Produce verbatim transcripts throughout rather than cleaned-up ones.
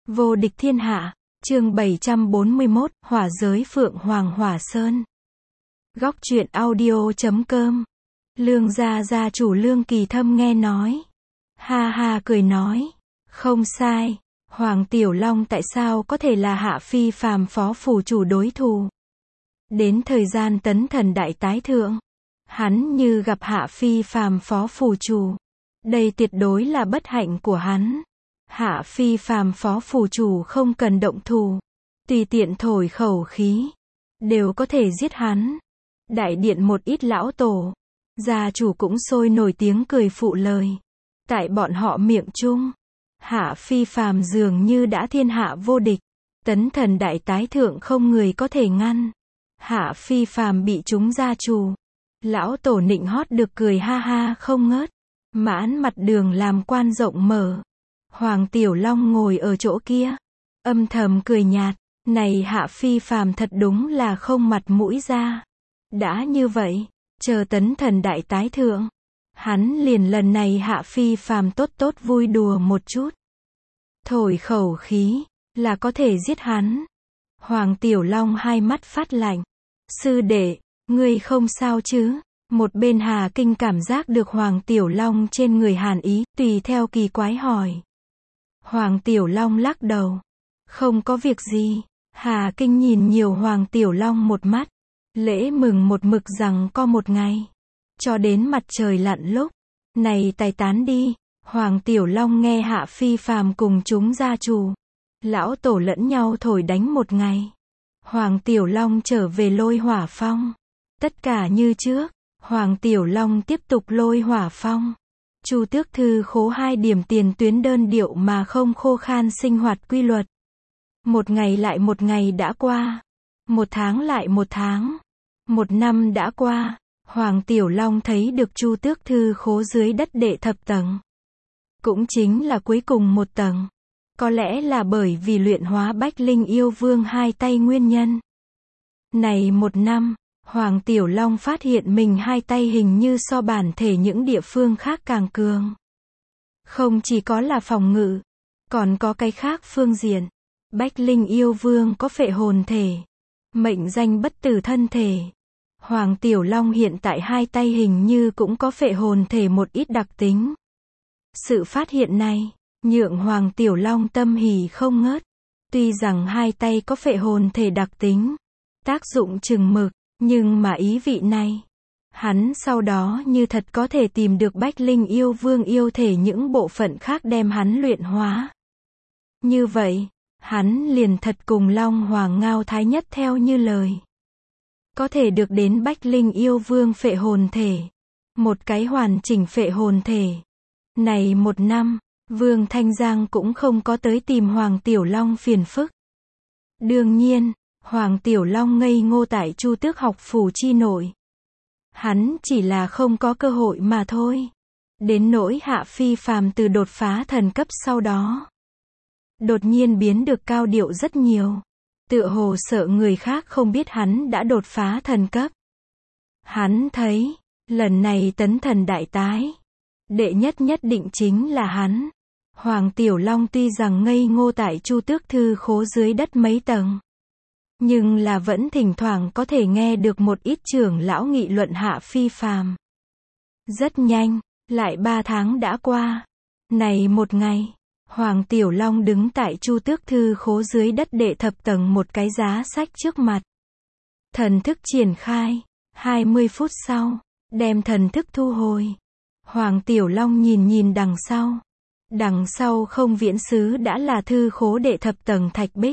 Vô địch thiên hạ, chương bảy trăm bốn mươi mốt, Hỏa giới Phượng Hoàng Hỏa Sơn. Góc truyện audio chấm com. Lương gia gia chủ Lương Kỳ Thâm nghe nói. Ha ha cười nói. Không sai, Hoàng Tiểu Long tại sao có thể là Hạ Phi phàm phó phủ chủ đối thủ. Đến thời gian tấn thần đại tái thượng, hắn như gặp Hạ Phi phàm phó phủ chủ. Đây tuyệt đối là bất hạnh của hắn. Hạ Phi phàm phó phủ chủ không cần động thủ, tùy tiện thổi khẩu khí, đều có thể giết hắn. Đại điện một ít lão tổ, gia chủ cũng sôi nổi tiếng cười phụ lời. Tại bọn họ miệng chung, Hạ Phi phàm dường như đã thiên hạ vô địch. Tấn thần đại tái thượng không người có thể ngăn. Hạ Phi phàm bị chúng gia chủ, lão tổ nịnh hót được cười ha ha không ngớt. Mãn mặt đường làm quan rộng mở. Hoàng Tiểu Long ngồi ở chỗ kia, âm thầm cười nhạt, này Hạ Phi phàm thật đúng là không mặt mũi ra. Đã như vậy, chờ tấn thần đại tái thượng, hắn liền lần này Hạ Phi phàm tốt tốt vui đùa một chút. Thổi khẩu khí, là có thể giết hắn. Hoàng Tiểu Long hai mắt phát lạnh. Sư đệ, ngươi không sao chứ? Một bên Hà Kinh cảm giác được Hoàng Tiểu Long trên người hàn ý, tùy theo kỳ quái hỏi. Hoàng Tiểu Long lắc đầu. Không có việc gì. Hà Kinh nhìn nhiều Hoàng Tiểu Long một mắt. Lễ mừng một mực rằng có một ngày. Cho đến mặt trời lặn lúc. Này tài tán đi. Hoàng Tiểu Long nghe Hạ Phi phàm cùng chúng gia chủ, lão tổ lẫn nhau thổi đánh một ngày. Hoàng Tiểu Long trở về lôi hỏa phong. Tất cả như trước. Hoàng Tiểu Long tiếp tục lôi hỏa phong. Chu Tước Thư khố hai điểm tiền tuyến đơn điệu mà không khô khan sinh hoạt quy luật. Một ngày lại một ngày đã qua. Một tháng lại một tháng. Một năm đã qua. Hoàng Tiểu Long thấy được Chu Tước Thư khố dưới đất đệ thập tầng. Cũng chính là cuối cùng một tầng. Có lẽ là bởi vì luyện hóa Bách Linh Yêu Vương hai tay nguyên nhân. Này một năm, Hoàng Tiểu Long phát hiện mình hai tay hình như so bản thể những địa phương khác càng cường. Không chỉ có là phòng ngự, còn có cái khác phương diện. Bách Linh Yêu Vương có phệ hồn thể, mệnh danh bất tử thân thể. Hoàng Tiểu Long hiện tại hai tay hình như cũng có phệ hồn thể một ít đặc tính. Sự phát hiện này, nhượng Hoàng Tiểu Long tâm hỉ không ngớt. Tuy rằng hai tay có phệ hồn thể đặc tính, tác dụng chừng mực, nhưng mà ý vị này, hắn sau đó như thật có thể tìm được Bách Linh Yêu Vương yêu thể những bộ phận khác đem hắn luyện hóa. Như vậy, hắn liền thật cùng Long Hoàng Ngao Thái Nhất theo như lời. Có thể được đến Bách Linh Yêu Vương phệ hồn thể. Một cái hoàn chỉnh phệ hồn thể. Này một năm, Vương Thanh Giang cũng không có tới tìm Hoàng Tiểu Long phiền phức. Đương nhiên, Hoàng Tiểu Long ngây ngô tại Chu Tước học phủ chi nội. Hắn chỉ là không có cơ hội mà thôi. Đến nỗi Hạ Phi phàm từ đột phá thần cấp sau đó, đột nhiên biến được cao điệu rất nhiều. Tựa hồ sợ người khác không biết hắn đã đột phá thần cấp. Hắn thấy, lần này tấn thần đại tái, đệ nhất nhất định chính là hắn. Hoàng Tiểu Long tuy rằng ngây ngô tại Chu Tước Thư khố dưới đất mấy tầng, nhưng là vẫn thỉnh thoảng có thể nghe được một ít trưởng lão nghị luận Hạ Phi phàm. Rất nhanh, lại ba tháng đã qua. Này một ngày, Hoàng Tiểu Long đứng tại Chu Tước Thư khố dưới đất đệ thập tầng một cái giá sách trước mặt. Thần thức triển khai, hai mươi phút sau, đem thần thức thu hồi. Hoàng Tiểu Long nhìn nhìn đằng sau. Đằng sau không viễn xứ đã là thư khố đệ thập tầng thạch bích.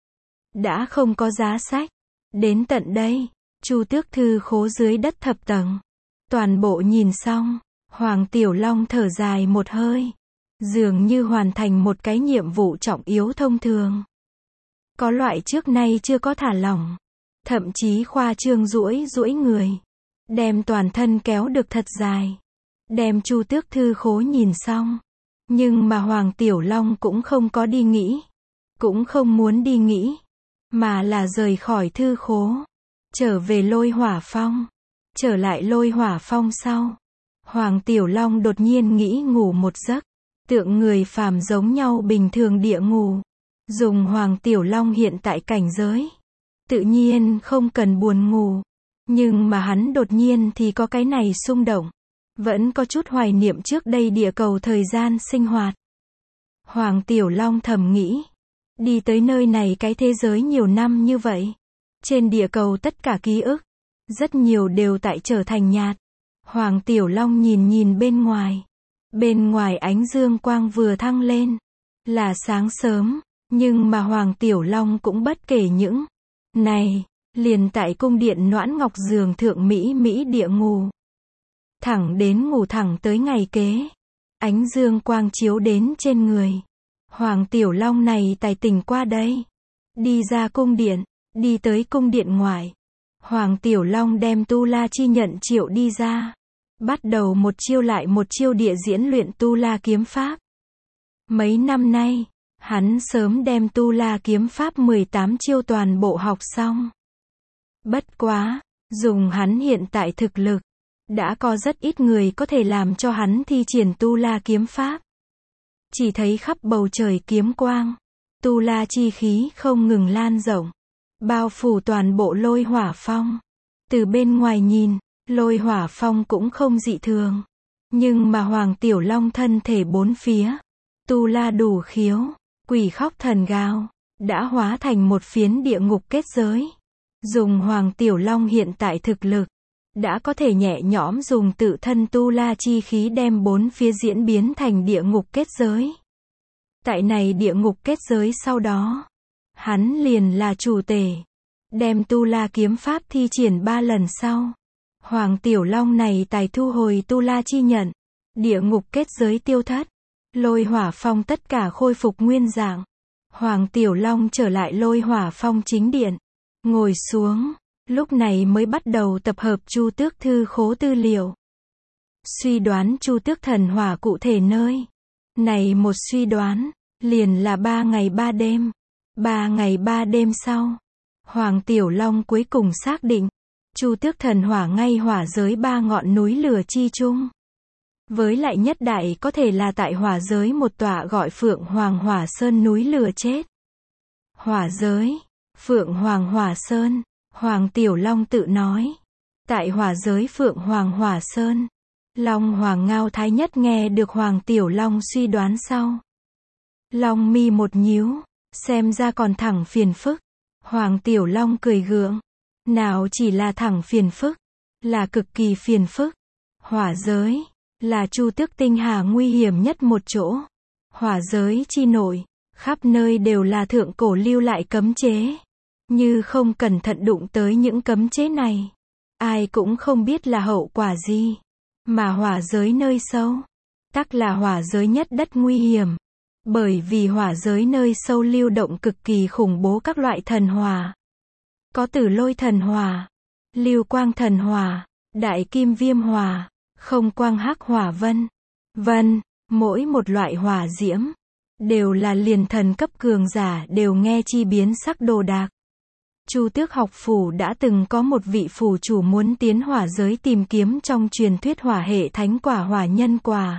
Đã không có giá sách. Đến tận đây, Chu Tước Thư khố dưới đất thập tầng. Toàn bộ nhìn xong, Hoàng Tiểu Long thở dài một hơi. Dường như hoàn thành một cái nhiệm vụ trọng yếu thông thường. Có loại trước nay chưa có thả lỏng. Thậm chí khoa trương duỗi duỗi người. Đem toàn thân kéo được thật dài. Đem Chu Tước Thư khố nhìn xong. Nhưng mà Hoàng Tiểu Long cũng không có đi nghĩ. Cũng không muốn đi nghĩ. Mà là rời khỏi thư khố. Trở về lôi hỏa phong. Trở lại lôi hỏa phong sau. Hoàng Tiểu Long đột nhiên nghĩ ngủ một giấc. Tượng người phàm giống nhau bình thường địa ngủ. Dùng Hoàng Tiểu Long hiện tại cảnh giới, tự nhiên không cần buồn ngủ. Nhưng mà hắn đột nhiên thì có cái này xung động. Vẫn có chút hoài niệm trước đây địa cầu thời gian sinh hoạt. Hoàng Tiểu Long thầm nghĩ. Đi tới nơi này cái thế giới nhiều năm như vậy. Trên địa cầu tất cả ký ức. Rất nhiều đều tại trở thành nhạt. Hoàng Tiểu Long nhìn nhìn bên ngoài. Bên ngoài ánh dương quang vừa thăng lên. Là sáng sớm. Nhưng mà Hoàng Tiểu Long cũng bất kể những này. Liền tại cung điện Noãn Ngọc giường thượng Mỹ Mỹ địa ngủ. Thẳng đến ngủ thẳng tới ngày kế. Ánh dương quang chiếu đến trên người. Hoàng Tiểu Long này tài tỉnh qua đây. Đi ra cung điện. Đi tới cung điện ngoại. Hoàng Tiểu Long đem Tu La Chi nhận triệu đi ra. Bắt đầu một chiêu lại một chiêu địa diễn luyện Tu La kiếm pháp. Mấy năm nay, hắn sớm đem Tu La kiếm pháp mười tám chiêu toàn bộ học xong. Bất quá, dùng hắn hiện tại thực lực, đã có rất ít người có thể làm cho hắn thi triển Tu La kiếm pháp. Chỉ thấy khắp bầu trời kiếm quang, Tu La chi khí không ngừng lan rộng, bao phủ toàn bộ Lôi Hỏa Phong. Từ bên ngoài nhìn, Lôi Hỏa Phong cũng không dị thường. Nhưng mà Hoàng Tiểu Long thân thể bốn phía, Tu La đủ khiếu, quỷ khóc thần gào, đã hóa thành một phiến địa ngục kết giới. Dùng Hoàng Tiểu Long hiện tại thực lực, đã có thể nhẹ nhõm dùng tự thân Tu La chi khí đem bốn phía diễn biến thành địa ngục kết giới. Tại này địa ngục kết giới sau đó, hắn liền là chủ tể. Đem Tu La kiếm pháp thi triển ba lần sau, Hoàng Tiểu Long này tài thu hồi Tu La chi nhận. Địa ngục kết giới tiêu thất. Lôi Hỏa Phong tất cả khôi phục nguyên dạng. Hoàng Tiểu Long trở lại Lôi Hỏa Phong chính điện. Ngồi xuống, lúc này mới bắt đầu tập hợp Chu Tước thư khố tư liệu. Suy đoán Chu Tước thần hỏa cụ thể nơi. Này một suy đoán, liền là ba ngày ba đêm. Ba ngày ba đêm sau, Hoàng Tiểu Long cuối cùng xác định, Chu Tước thần hỏa ngay hỏa giới ba ngọn núi lửa chi chung. Với lại nhất đại có thể là tại hỏa giới một tọa gọi Phượng Hoàng Hỏa Sơn núi lửa chết. Hỏa giới, Phượng Hoàng Hỏa Sơn, Hoàng Tiểu Long tự nói. Tại hỏa giới Phượng Hoàng Hỏa Sơn, Long Hoàng Ngao Thái Nhất nghe được Hoàng Tiểu Long suy đoán sau. Long mi một nhíu, xem ra còn thẳng phiền phức. Hoàng Tiểu Long cười gượng. Nào chỉ là thẳng phiền phức, là cực kỳ phiền phức. Hỏa giới, là Chu Tước tinh hà nguy hiểm nhất một chỗ. Hỏa giới chi nội, khắp nơi đều là thượng cổ lưu lại cấm chế. Như không cẩn thận đụng tới những cấm chế này, ai cũng không biết là hậu quả gì. Mà hỏa giới nơi sâu, tắc là hỏa giới nhất đất nguy hiểm. Bởi vì hỏa giới nơi sâu lưu động cực kỳ khủng bố các loại thần hỏa. Có Tử Lôi thần hỏa, Lưu Quang thần hỏa, Đại Kim Viêm hỏa, Không Quang Hắc hỏa vân. Vân, mỗi một loại hỏa diễm, đều là liền thần cấp cường giả đều nghe chi biến sắc đồ đạc. Chu Tước học phủ đã từng có một vị phủ chủ muốn tiến hỏa giới tìm kiếm trong truyền thuyết hỏa hệ thánh quả hỏa nhân quả.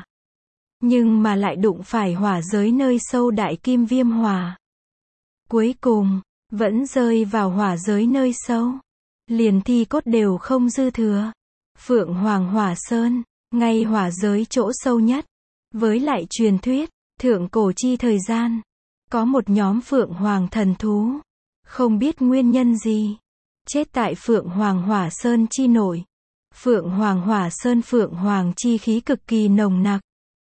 Nhưng mà lại đụng phải hỏa giới nơi sâu Đại Kim Viêm hỏa. Cuối cùng, vẫn rơi vào hỏa giới nơi sâu. Liền thi cốt đều không dư thừa. Phượng Hoàng Hỏa Sơn, ngay hỏa giới chỗ sâu nhất. Với lại truyền thuyết, thượng cổ chi thời gian, có một nhóm Phượng Hoàng thần thú. Không biết nguyên nhân gì, chết tại Phượng Hoàng Hỏa Sơn chi nội. Phượng Hoàng Hỏa Sơn Phượng Hoàng chi khí cực kỳ nồng nặc.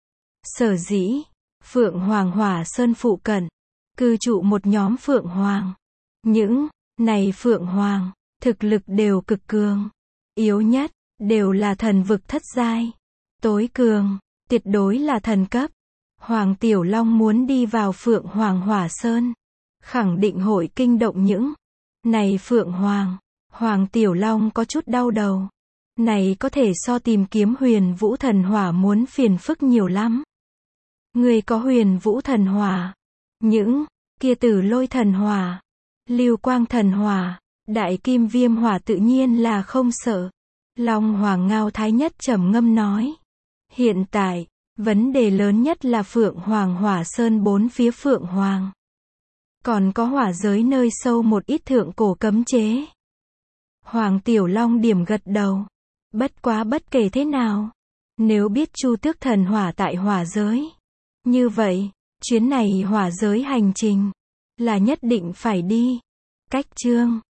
Sở dĩ, Phượng Hoàng Hỏa Sơn phụ cận, cư trụ một nhóm Phượng Hoàng. Những này Phượng Hoàng, thực lực đều cực cường. Yếu nhất, đều là thần vực thất giai. Tối cường, tuyệt đối là thần cấp. Hoàng Tiểu Long muốn đi vào Phượng Hoàng Hỏa Sơn, khẳng định hội kinh động những này Phượng Hoàng. Hoàng Tiểu Long có chút đau đầu. Này có thể so tìm kiếm Huyền Vũ thần hỏa muốn phiền phức nhiều lắm. Người có Huyền Vũ thần hỏa, những kia Tử Lôi thần hỏa, Lưu Quang thần hỏa, Đại Kim Viêm hỏa tự nhiên là không sợ. Long Hoàng Ngao Thái Nhất trầm ngâm nói. Hiện tại, vấn đề lớn nhất là Phượng Hoàng Hỏa Sơn bốn phía Phượng Hoàng. Còn có hỏa giới nơi sâu một ít thượng cổ cấm chế. Hoàng Tiểu Long điểm gật đầu. Bất quá bất kể thế nào, nếu biết Chu Tước Thần Hỏa tại hỏa giới, như vậy, chuyến này hỏa giới hành trình, là nhất định phải đi. Cách chương